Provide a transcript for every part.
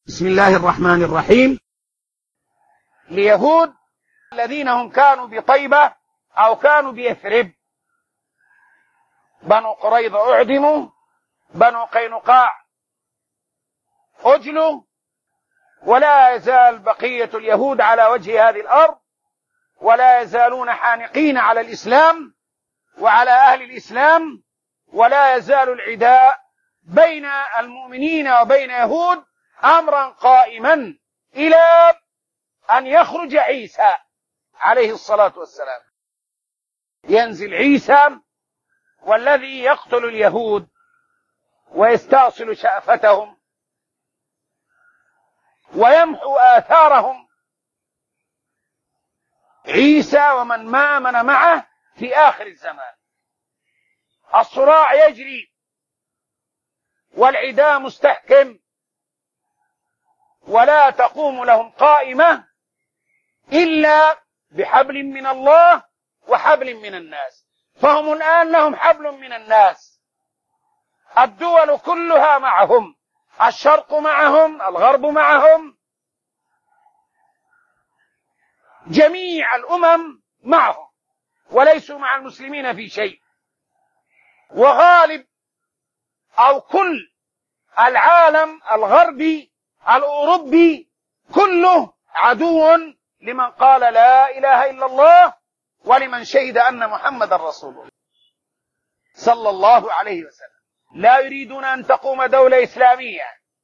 بسم الله الرحمن الرحيم. اليهود الذين هم كانوا بطيبة أو كانوا بيثرب، بنو قريظة أعدموا، بنو قينقاع أجلوا، ولا يزال بقية اليهود على وجه هذه الأرض، ولا يزالون حانقين على الإسلام وعلى أهل الإسلام، ولا يزال العداء بين المؤمنين وبين يهود أمرا قائما إلى أن يخرج عيسى عليه الصلاة والسلام. ينزل عيسى والذي يقتل اليهود ويستأصل شأفتهم ويمحو آثارهم، عيسى ومن مآمن معه في آخر الزمان. الصراع يجري والعداء مستحكم، ولا تقوم لهم قائمة إلا بحبل من الله وحبل من الناس، فهم الآن لهم حبل من الناس. الدول كلها معهم، الشرق معهم، الغرب معهم، جميع الأمم معهم، وليسوا مع المسلمين في شيء. وغالب أو كل العالم الغربي الأوروبي كله عدو لمن قال لا إله إلا الله ولمن شهد أن محمد رسول الله صلى الله عليه وسلم. لا يريدون أن تقوم دولة إسلامية،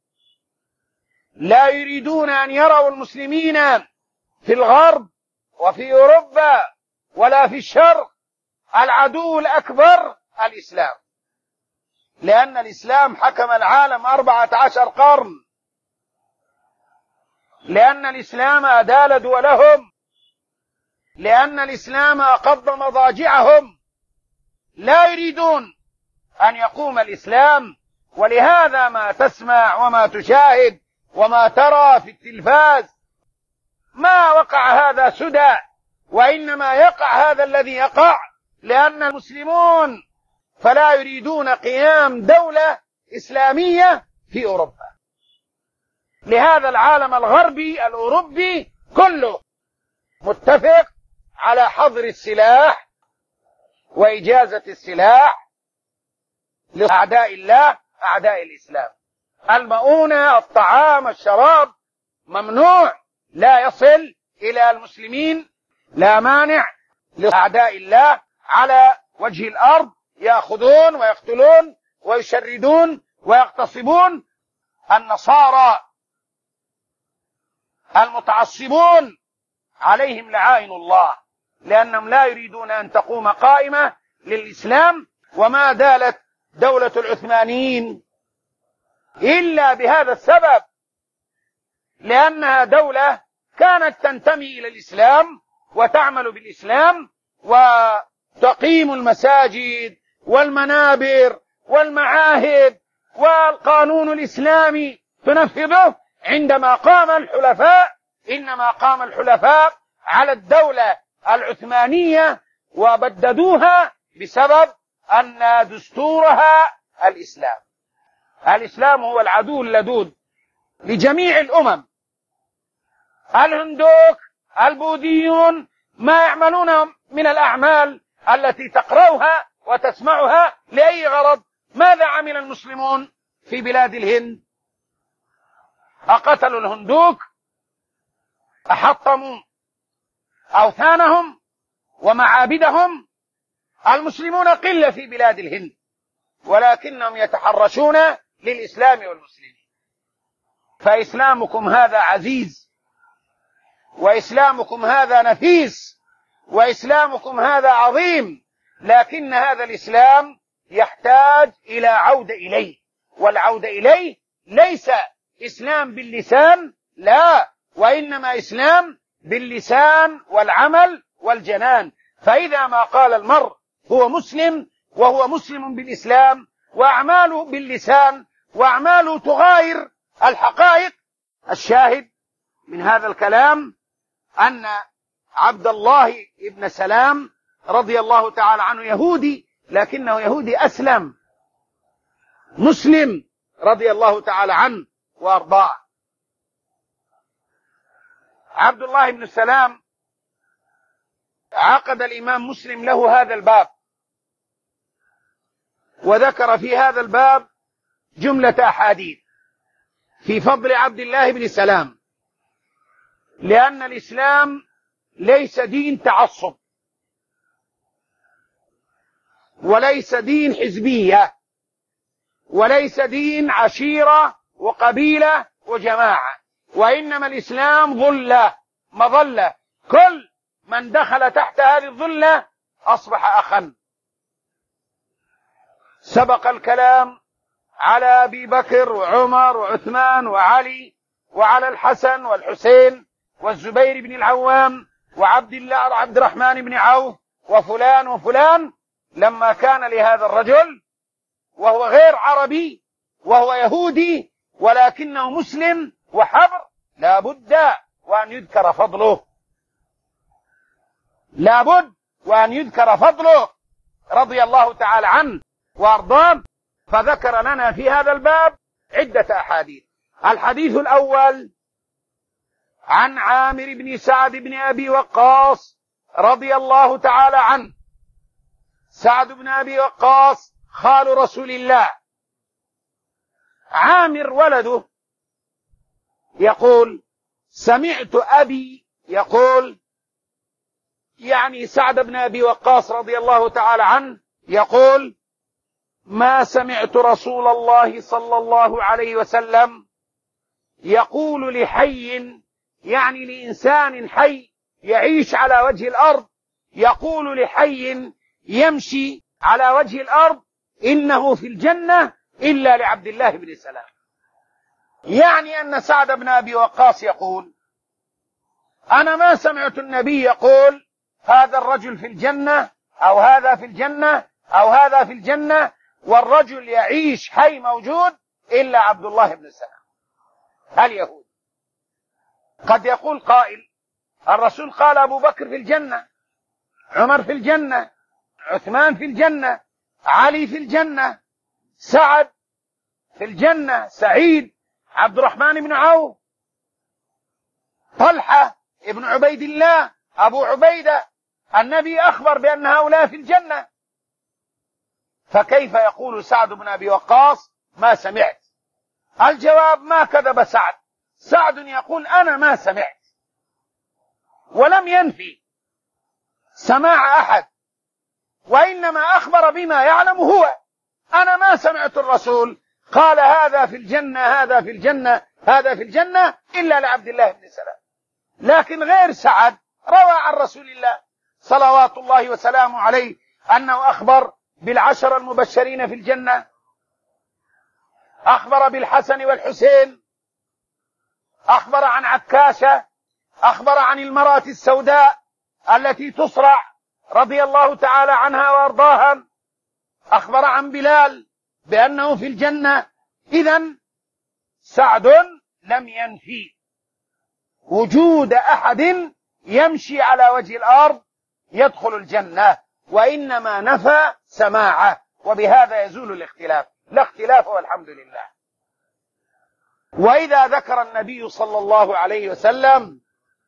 لا يريدون أن يروا المسلمين في الغرب وفي أوروبا ولا في الشرق. العدو الأكبر الإسلام، لأن الإسلام حكم العالم 14 قرن، لأن الإسلام أدال دولهم، لأن الإسلام أقض مضاجعهم. لا يريدون أن يقوم الإسلام، ولهذا ما تسمع وما تشاهد وما ترى في التلفاز ما وقع هذا سدى، وإنما يقع هذا الذي يقع لأن المسلمون فلا يريدون قيام دولة إسلامية في أوروبا. لهذا العالم الغربي الأوروبي كله متفق على حظر السلاح وإجازة السلاح لأعداء الله أعداء الإسلام. المؤونة، الطعام، الشراب ممنوع، لا يصل إلى المسلمين، لا مانع لأعداء الله على وجه الأرض يأخذون ويقتلون ويشردون ويغتصبون. النصارى المتعصبون عليهم لعائن الله، لأنهم لا يريدون أن تقوم قائمة للإسلام، وما دالت دولة العثمانيين إلا بهذا السبب، لأنها دولة كانت تنتمي إلى الإسلام وتعمل بالإسلام وتقيم المساجد والمنابر والمعاهد والقانون الإسلامي تنفذه. عندما قام الحلفاء إنما قام الحلفاء على الدولة العثمانية وبددوها بسبب أن دستورها الإسلام. الإسلام هو العدو اللدود لجميع الأمم. الهندوك، البوذيون، ما يعملون من الأعمال التي تقرأها وتسمعها لأي غرض؟ ماذا عمل المسلمون في بلاد الهند؟ أقتلوا الهندوك، أحطموا أوثانهم ومعابدهم. المسلمون قلة في بلاد الهند، ولكنهم يتحرشون للإسلام والمسلمين. فإسلامكم هذا عزيز، وإسلامكم هذا نفيس، وإسلامكم هذا عظيم، لكن هذا الإسلام يحتاج إلى عودة إليه، والعودة إليه ليس إسلام باللسان، لا، وإنما إسلام باللسان والعمل والجنان. فإذا ما قال المرء هو مسلم وهو مسلم بالإسلام وأعماله باللسان وأعماله تغاير الحقائق. الشاهد من هذا الكلام أن عبد الله بن سلام رضي الله تعالى عنه يهودي، لكنه يهودي أسلم مسلم رضي الله تعالى عنه وأرضاه. عبد الله بن سلام عقد الإمام مسلم له هذا الباب، وذكر في هذا الباب جملة أحاديث في فضل عبد الله بن سلام، لأن الإسلام ليس دين تعصب، وليس دين حزبية، وليس دين عشيرة وقبيلة وجماعة، وإنما الإسلام ظلة مظلة، كل من دخل تحت هذه الظلة أصبح أخا. سبق الكلام على أبي بكر وعمر وعثمان وعلي، وعلى الحسن والحسين والزبير بن العوام عبد الرحمن بن عوف وفلان وفلان، لما كان لهذا الرجل وهو غير عربي وهو يهودي ولكنه مسلم وحبر لا بد وأن يذكر فضله، لا بد وأن يذكر فضله رضي الله تعالى عنه وأرضاه. فذكر لنا في هذا الباب عدة أحاديث. الحديث الأول عن عامر بن سعد بن أبي وقاص رضي الله تعالى عنه. سعد بن أبي وقاص خال رسول الله، عامر ولده يقول سمعت أبي يقول، يعني سعد بن أبي وقاص رضي الله تعالى عنه يقول ما سمعت رسول الله صلى الله عليه وسلم يقول لحي، يعني لإنسان حي يعيش على وجه الأرض، يقول لحي يمشي على وجه الأرض إنه في الجنة إلا لعبد الله بن سلام. يعني أن سعد بن أبي وقاص يقول أنا ما سمعت النبي يقول هذا الرجل في الجنة أو هذا في الجنة أو هذا في الجنة والرجل يعيش حي موجود إلا عبد الله بن سلام اليهود. قد يقول قائل الرسول قال أبو بكر في الجنة، عمر في الجنة، عثمان في الجنة، علي في الجنة، سعد في الجنة، سعيد، عبد الرحمن بن عوف، طلحة ابن عبيد الله، أبو عبيدة، النبي أخبر بأن هؤلاء في الجنة، فكيف يقول سعد بن أبي وقاص ما سمعت؟ الجواب ما كذب سعد. سعد يقول أنا ما سمعت، ولم ينفي سماع أحد، وإنما أخبر بما يعلم هو. أنا ما سمعت الرسول قال هذا في الجنة هذا في الجنة هذا في الجنة إلا لعبد الله بن سلام. لكن غير سعد روى عن رسول الله صلوات الله وسلامه عليه أنه أخبر بالعشر المبشرين في الجنة، أخبر بالحسن والحسين، أخبر عن عكاشة، أخبر عن المرأة السوداء التي تصرع رضي الله تعالى عنها وأرضاها، أخبر عن بلال بأنه في الجنة. إذن سعد لم ينفي وجود أحد يمشي على وجه الأرض يدخل الجنة، وإنما نفى سماعه، وبهذا يزول الاختلاف، لا اختلاف والحمد لله. وإذا ذكر النبي صلى الله عليه وسلم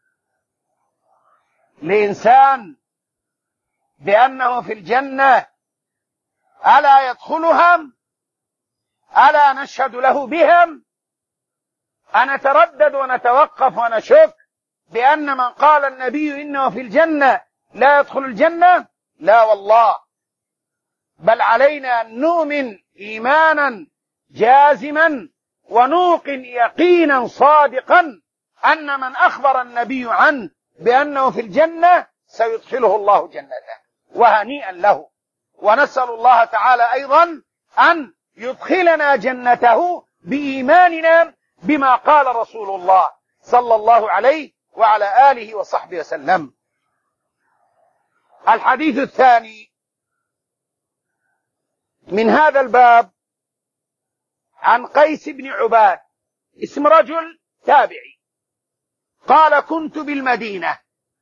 لإنسان بأنه في الجنة ألا يدخلهم؟ ألا نشهد له بهم؟ أنتردد ونتوقف ونشك بأن من قال النبي إنه في الجنة لا يدخل الجنة؟ لا والله، بل علينا أن نؤمن إيمانا جازما ونوقن يقينا صادقا أن من أخبر النبي عنه بأنه في الجنة سيدخله الله جنته، وهنيئا له. ونسأل الله تعالى أيضا أن يدخلنا جنته بإيماننا بما قال رسول الله صلى الله عليه وعلى آله وصحبه وسلم. الحديث الثاني من هذا الباب عن قيس بن عباد، اسم رجل تابعي، قال كنت بالمدينة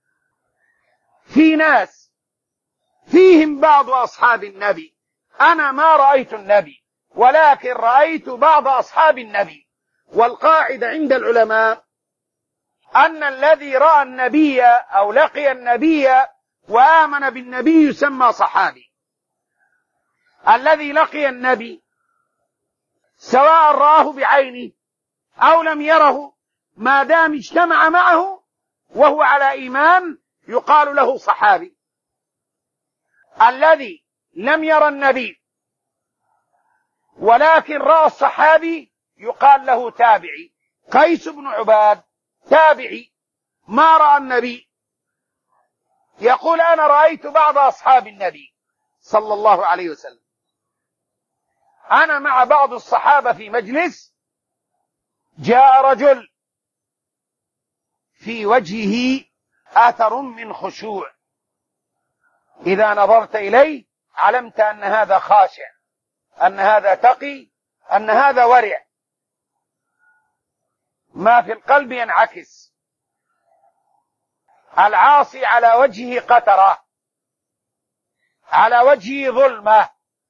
في ناس فيهم بعض أصحاب النبي، أنا ما رأيت النبي ولكن رأيت بعض أصحاب النبي. والقاعدة عند العلماء أن الذي رأى النبي أو لقي النبي وآمن بالنبي يسمى صحابي. الذي لقي النبي سواء رآه بعينه أو لم يره ما دام اجتمع معه وهو على إيمان يقال له صحابي. الذي لم يرى النبي ولكن رأى الصحابي يقال له تابعي. قيس بن عباد تابعي ما رأى النبي، يقول أنا رأيت بعض أصحاب النبي صلى الله عليه وسلم، أنا مع بعض الصحابة في مجلس، جاء رجل في وجهه أثر من خشوع، إذا نظرت إليه علمت أن هذا خاشع، أن هذا تقي، أن هذا ورع، ما في القلب ينعكس. العاصي على وجهه قترة، على وجهه ظلمة،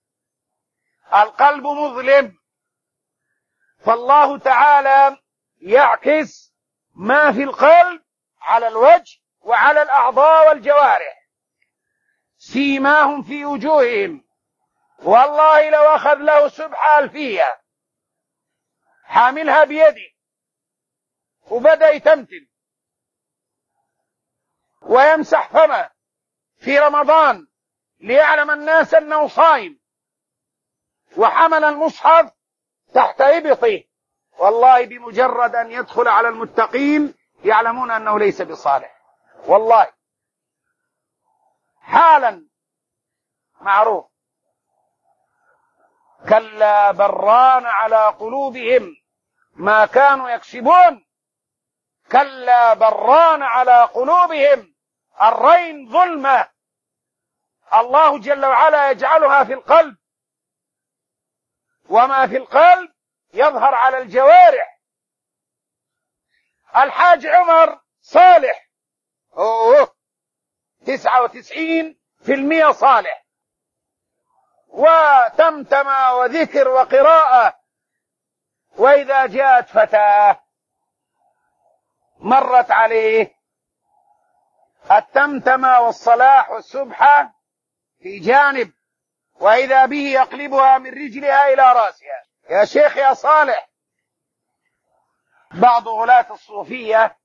القلب مظلم، فالله تعالى يعكس ما في القلب على الوجه وعلى الأعضاء والجوارح. سيماهم في وجوههم، والله لو أخذ له سبحة ألفية حاملها بيده وبدأ يتمتم ويمسح فمه في رمضان ليعلم الناس أنه صائم، وحمل المصحف تحت إبطه، والله بمجرد أن يدخل على المتقين يعلمون أنه ليس بصالح، والله حالا معروف. كلا بران على قلوبهم ما كانوا يكسبون، كلا بران على قلوبهم، الرين ظلمة الله جل وعلا يجعلها في القلب، وما في القلب يظهر على الجوارح. الحاج عمر صالح، 99% صالح، وتمتم وذكر وقراءة، وإذا جاءت فتاة مرت عليه التمتم والصلاح والسبحة في جانب، وإذا به يقلبها من رجلها إلى رأسها. يا شيخ يا صالح، بعض غلاة الصوفية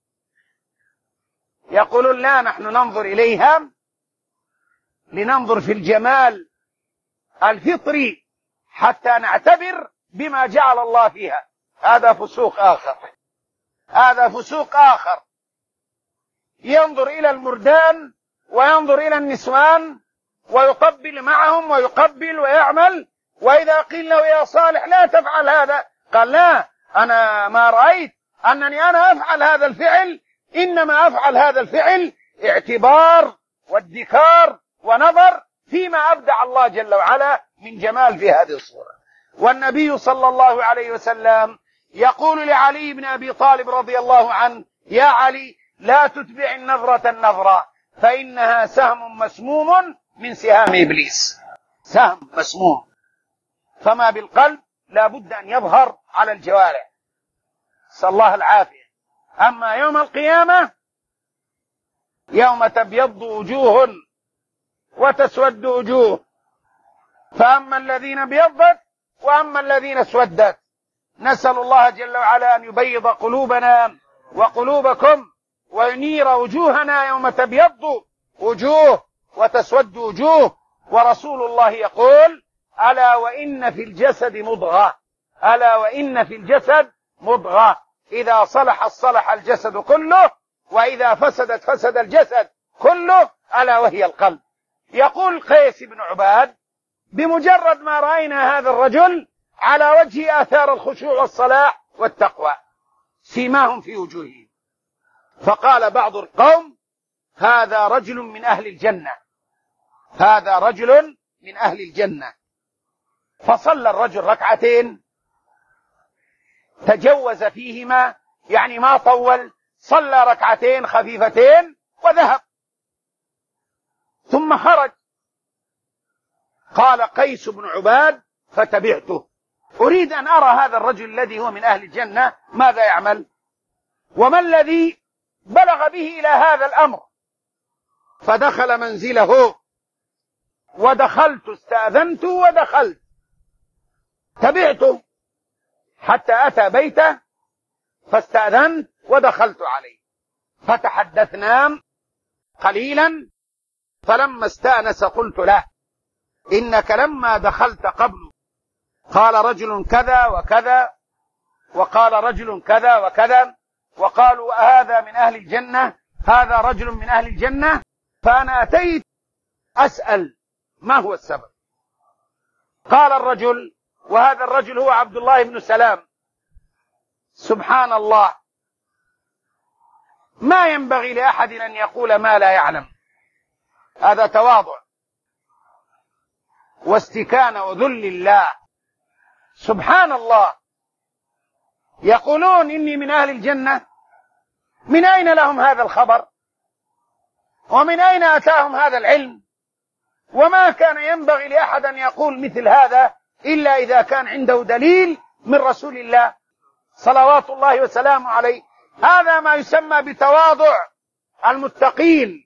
يقولون لا، نحن ننظر إليها لننظر في الجمال الفطري حتى نعتبر بما جعل الله فيها. هذا فسوق آخر، هذا فسوق آخر. ينظر إلى المردان وينظر إلى النسوان ويقبل معهم ويقبل ويعمل، وإذا قيل له يا صالح لا تفعل هذا قال لا، أنا ما رأيت أنني أنا أفعل هذا الفعل، إنما أفعل هذا الفعل اعتبار وادكار ونظر فيما أبدع الله جل وعلا من جمال في هذه الصورة. والنبي صلى الله عليه وسلم يقول لعلي بن أبي طالب رضي الله عنه: يا علي لا تتبع النظرة النظرة فإنها سهم مسموم من سهام إبليس، سهم مسموم. فما بالقلب لا بد أن يظهر على الجوارح، نسأل الله العافية. أما يوم القيامة يوم تبيض وجوه وتسود وجوه، فأما الذين بيضت وأما الذين اسودت. نسأل الله جل وعلا أن يبيض قلوبنا وقلوبكم وينير وجوهنا يوم تبيض وجوه وتسود وجوه. ورسول الله يقول: ألا وإن في الجسد مضغة، ألا وإن في الجسد مضغة، إذا صلحت صلح الجسد كله، وإذا فسدت فسد الجسد كله، ألا وهي القلب. يقول قيس بن عباد: بمجرد ما رأينا هذا الرجل على وجه آثار الخشوع والصلاح والتقوى، سيماهم في وجوههم، فقال بعض القوم: هذا رجل من أهل الجنة، هذا رجل من أهل الجنة. فصلى الرجل ركعتين تجوز فيهما، يعني ما طول، صلى ركعتين خفيفتين وذهب، ثم خرج. قال قيس بن عباد: فتبعته، أريد أن أرى هذا الرجل الذي هو من أهل الجنة ماذا يعمل، وما الذي بلغ به إلى هذا الأمر، فدخل منزله ودخلت، استأذنت ودخلت، تبعته حتى أتى بيته فاستأذنت ودخلت عليه، فتحدثنا قليلا، فلما استأنس قلت له: إنك لما دخلت قبل قال رجل كذا وكذا، وقال رجل كذا وكذا، وقالوا هذا من أهل الجنة، هذا رجل من أهل الجنة، فأنا أتيت أسأل ما هو السبب. قال الرجل، وهذا الرجل هو عبد الله بن سلام: سبحان الله، ما ينبغي لأحد أن يقول ما لا يعلم. هذا تواضع واستكانة وذل الله. سبحان الله، يقولون إني من أهل الجنة، من أين لهم هذا الخبر؟ ومن أين أتاهم هذا العلم؟ وما كان ينبغي لأحد أن يقول مثل هذا إلا إذا كان عنده دليل من رسول الله صلوات الله وسلامه عليه. هذا ما يسمى بتواضع المتقين.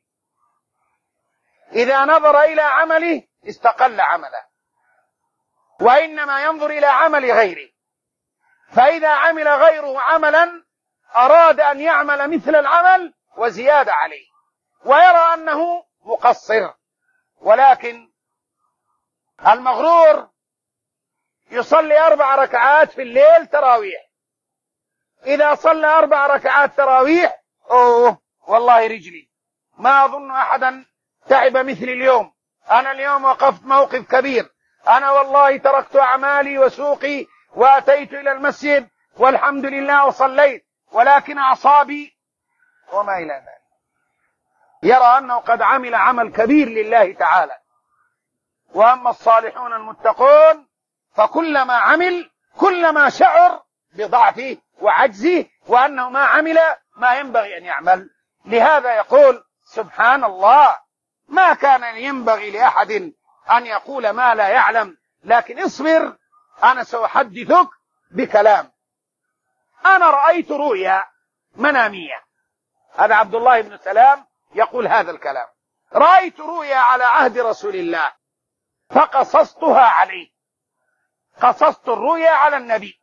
إذا نظر إلى عمله استقل عمله، وإنما ينظر إلى عمل غيره، فإذا عمل غيره عملا أراد أن يعمل مثل العمل وزيادة عليه، ويرى أنه مقصر. ولكن المغرور يصلي 4 ركعات في الليل تراويح، إذا صلى 4 ركعات تراويح والله رجلي ما أظن أحدا تعب مثل اليوم، أنا اليوم وقفت موقف كبير، أنا والله تركت أعمالي وسوقي وأتيت إلى المسجد والحمد لله وصليت، ولكن أعصابي وما إلى ذلك. يرى أنه قد عمل عمل كبير لله تعالى. وأما الصالحون المتقون فكلما عمل كلما شعر بضعفه وعجزه وأنه ما عمل ما ينبغي أن يعمل. لهذا يقول: سبحان الله، ما كان ينبغي لأحد أن يقول ما لا يعلم، لكن اصبر، أنا سأحدثك بكلام. أنا رأيت رؤيا منامية. هذا عبد الله بن سلام يقول هذا الكلام: رأيت رؤيا على عهد رسول الله فقصصتها عليه، قصصت الرؤيا على النبي.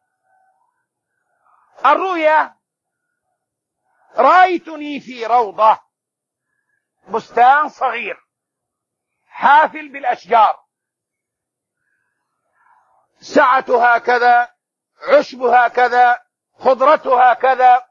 الرؤيا: رأيتني في روضة، بستان صغير حافل بالأشجار، سعتها كذا، عشبها كذا، خضرتها كذا،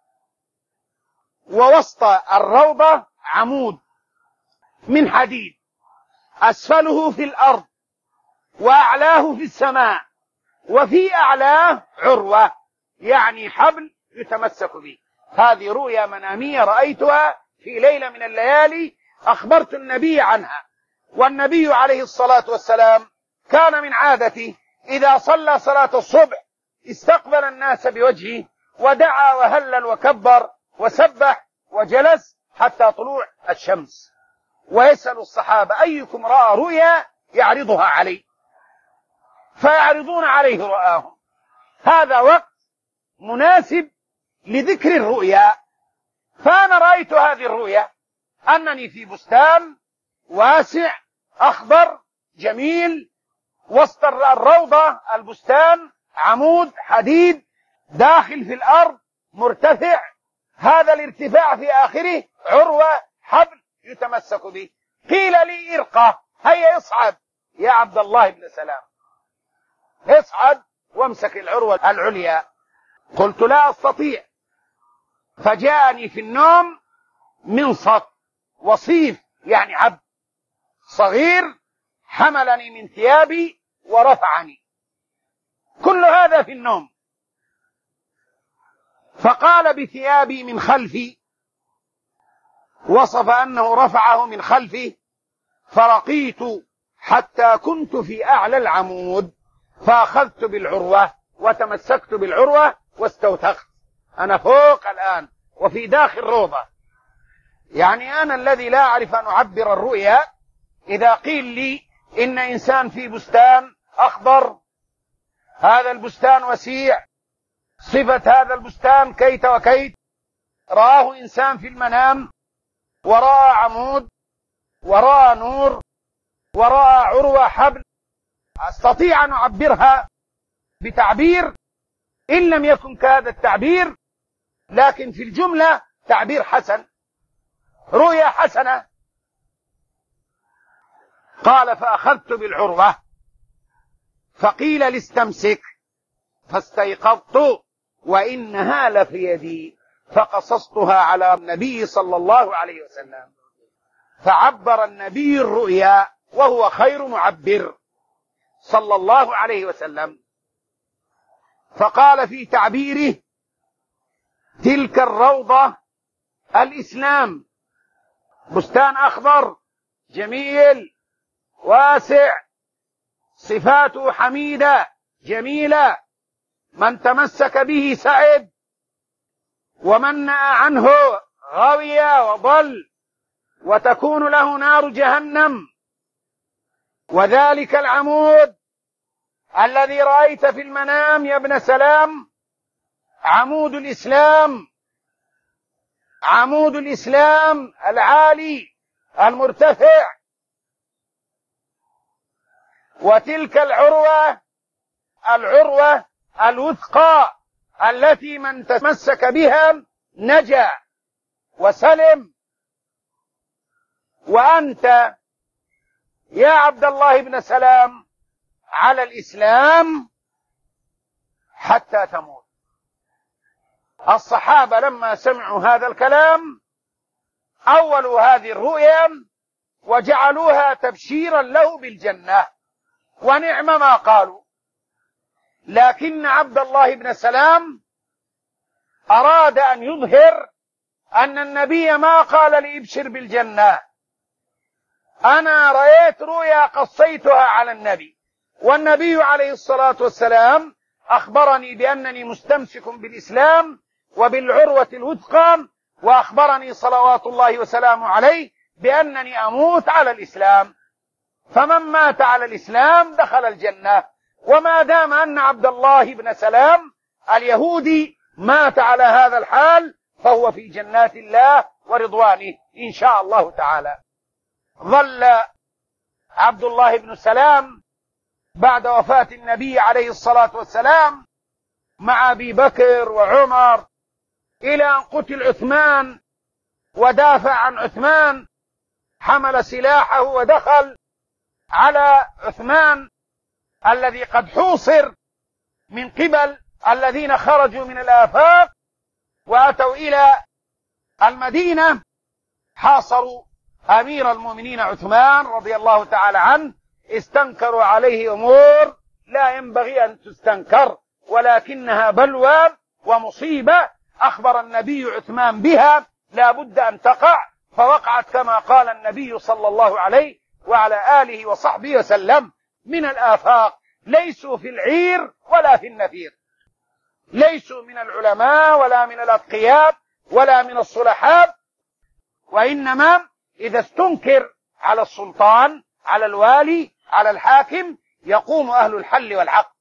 ووسط الروضة عمود من حديد، أسفله في الأرض وأعلاه في السماء، وفي أعلاه عروة، يعني حبل يتمسك به. هذه رؤيا منامية رأيتها في ليلة من الليالي، أخبرت النبي عنها. والنبي عليه الصلاة والسلام كان من عادته إذا صلى صلاة الصبح استقبل الناس بوجهه ودعا وهلل وكبر وسبح وجلس حتى طلوع الشمس، ويسأل الصحابة: أيكم رأى رؤيا يعرضها عليه؟ فيعرضون عليه رؤاهم. هذا وقت مناسب لذكر الرؤيا. فأنا رأيت هذه الرؤيا أنني في بستان واسع أخضر جميل، وسط الروضة البستان عمود حديد داخل في الأرض مرتفع، هذا الارتفاع في آخره عروة حبل يتمسك به. قيل لي: ارقى، هيا اصعد يا عبد الله بن سلام، اصعد وامسك العروة العليا. قلت: لا أستطيع. فجاءني في النوم منصت وصيف، يعني عبد صغير، حملني من ثيابي ورفعني، كل هذا في النوم. فقال: بثيابي من خلفي، وصف أنه رفعه من خلفي، فرقيت حتى كنت في أعلى العمود، فأخذت بالعروة وتمسكت بالعروة واستوثقت. أنا فوق الآن وفي داخل روضة. يعني أنا الذي لا أعرف أن أعبر الرؤيا، إذا قيل لي إن إنسان في بستان أخضر، هذا البستان وسيع، صفة هذا البستان كيت وكيت، رآه إنسان في المنام ورأى عمود ورأى نور ورأى عروة حبل، أستطيع أن أعبرها بتعبير إن لم يكن كهذا التعبير، لكن في الجملة تعبير حسن، رؤيا حسنة. قال فأخذت بالعروة فقيل لي استمسك، فاستيقظت وإنها لفي يدي، فقصصتها على النبي صلى الله عليه وسلم، فعبر النبي الرؤيا وهو خير معبر صلى الله عليه وسلم. فقال في تعبيره: تلك الروضة الإسلام، بستان أخضر جميل واسع، صفاته حميدة جميلة، من تمسك به سعد، ومن نأى عنه غوي وضل، وتكون له نار جهنم. وذلك العمود الذي رأيت في المنام يا ابن سلام عمود الإسلام، عمود الإسلام العالي المرتفع. وتلك العروة، العروة الوثقى التي من تمسك بها نجا وسلم. وأنت يا عبد الله بن سلام على الإسلام حتى تموت. الصحابة لما سمعوا هذا الكلام أولوا هذه الرؤيا وجعلوها تبشيرا له بالجنة، ونعم ما قالوا. لكن عبد الله بن سلام أراد أن يظهر أن النبي ما قال لي ابشر بالجنة، أنا رأيت رؤيا قصيتها على النبي، والنبي عليه الصلاة والسلام أخبرني بأنني مستمسك بالإسلام وبالعروة الوثقى، وأخبرني صلوات الله وسلامه عليه بأنني أموت على الإسلام، فمن مات على الإسلام دخل الجنة. وما دام أن عبد الله بن سلام اليهودي مات على هذا الحال فهو في جنات الله ورضوانه إن شاء الله تعالى. ظل عبد الله بن سلام بعد وفاة النبي عليه الصلاة والسلام مع أبي بكر وعمر إلى أن قتل عثمان، ودافع عن عثمان، حمل سلاحه ودخل على عثمان الذي قد حوصر من قبل الذين خرجوا من الآفاق وأتوا إلى المدينة، حاصروا أمير المؤمنين عثمان رضي الله تعالى عنه، استنكروا عليه أمور لا ينبغي أن تستنكر، ولكنها بلوى ومصيبة أخبر النبي عثمان بها لا بد أن تقع، فوقعت كما قال النبي صلى الله عليه وعلى آله وصحبه وسلم: من الآفاق ليسوا في العير ولا في النفير، ليسوا من العلماء ولا من الأتقياء ولا من الصلحاء، وإنما إذا استنكر على السلطان، على الوالي، على الحاكم، يقوم أهل الحل والعقد،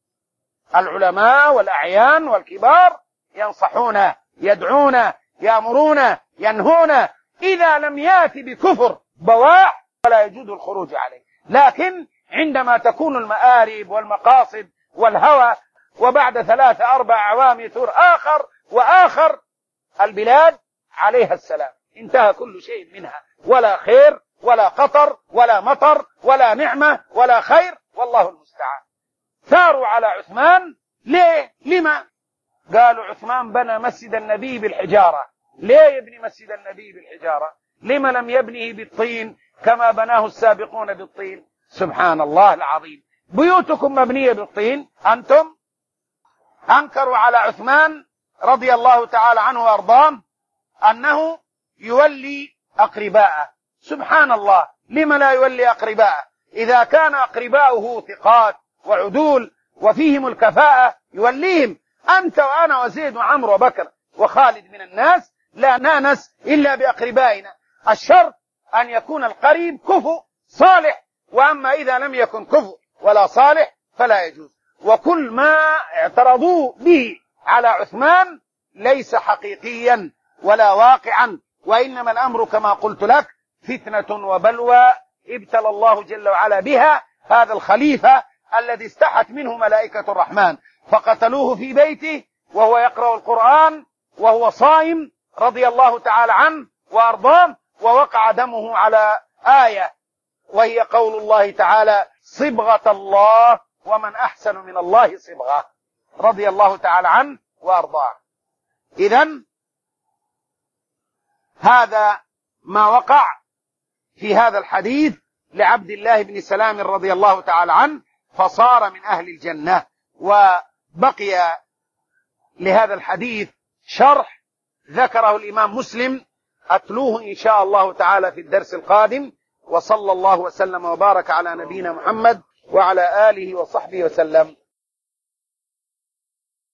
العلماء والأعيان والكبار، ينصحون، يدعون، يأمرون، ينهون، إذا لم يأتي بكفر بواح فلا يجوز الخروج عليه. لكن عندما تكون المآرب والمقاصد والهوى، وبعد 3-4 أعوام يثور آخر وآخر، البلاد عليها السلام، انتهى كل شيء منها، ولا خير ولا قطر ولا مطر ولا نعمة ولا خير، والله المستعان. ثاروا على عثمان. ليه؟ لما؟ قالوا عثمان بنى مسجد النبي بالحجارة. ليه يبني مسجد النبي بالحجارة؟ لما لم يبنيه بالطين كما بناه السابقون بالطين؟ سبحان الله العظيم، بيوتكم مبنية بالطين. أنتم أنكروا على عثمان رضي الله تعالى عنه وأرضاه أنه يولي أقرباءه. سبحان الله، لما لا يولي أقرباءه؟ إذا كان أقرباؤه ثقات وعدول وفيهم الكفاءة يوليهم. أنت وأنا وزيد وعمر وبكر وخالد من الناس لا نانس إلا بأقربائنا، الشرط أن يكون القريب كفؤ صالح، وأما إذا لم يكن كفؤ ولا صالح فلا يجوز. وكل ما اعترضوا به على عثمان ليس حقيقيا ولا واقعا، وإنما الأمر كما قلت لك فتنة وبلوى ابتلى الله جل وعلا بها هذا الخليفة الذي استحت منه ملائكة الرحمن، فقتلوه في بيته وهو يقرأ القرآن وهو صائم رضي الله تعالى عنه وأرضاه، ووقع دمه على آية وهي قول الله تعالى صبغة الله ومن أحسن من الله صبغة، رضي الله تعالى عنه وأرضاه. إذن هذا ما وقع في هذا الحديث لعبد الله بن سلام رضي الله تعالى عنه، فصار من أهل الجنة. وبقي لهذا الحديث شرح ذكره الإمام مسلم، أتلوه إن شاء الله تعالى في الدرس القادم. وصلى الله وسلم وبارك على نبينا محمد وعلى آله وصحبه وسلم.